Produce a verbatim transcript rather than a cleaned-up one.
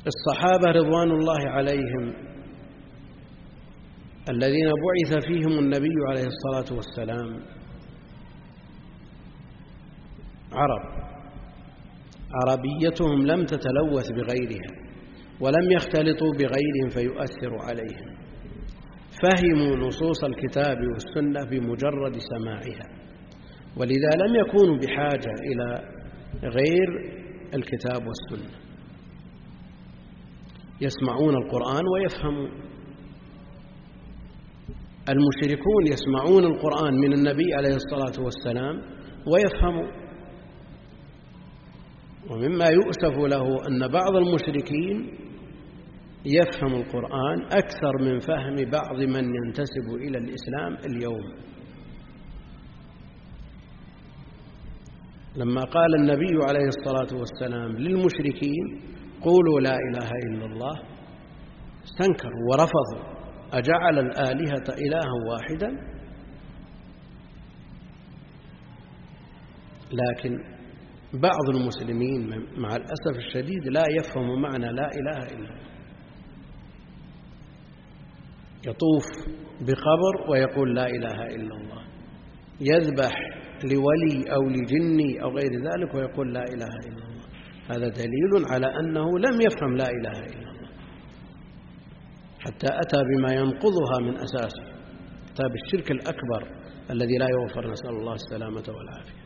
الصحابة رضوان الله عليهم الذين بعث فيهم النبي عليه الصلاة والسلام عرب، عربيتهم لم تتلوث بغيرها ولم يختلطوا بغيرهم فيؤثر عليهم، فهموا نصوص الكتاب والسنة بمجرد سماعها، ولذا لم يكونوا بحاجة إلى غير الكتاب والسنة، يسمعون القرآن ويفهمون. المشركون يسمعون القرآن من النبي عليه الصلاة والسلام ويفهمون، ومما يؤسف له أن بعض المشركين يفهم القرآن أكثر من فهم بعض من ينتسب إلى الإسلام اليوم. لما قال النبي عليه الصلاة والسلام للمشركين قولوا لا إله إلا الله استنكروا ورفضوا، أجعل الآلهة إلها واحدا؟ لكن بعض المسلمين مع الأسف الشديد لا يفهم معنى لا إله إلا الله، يطوف بقبر ويقول لا إله إلا الله، يذبح لولي أو لجني أو غير ذلك ويقول لا إله إلا الله. هذا دليل على أنه لم يفهم لا إله إلا الله، حتى أتى بما ينقضها من أساسه، أتى بالشرك الأكبر الذي لا يغفر، نسأل الله السلامة والعافية.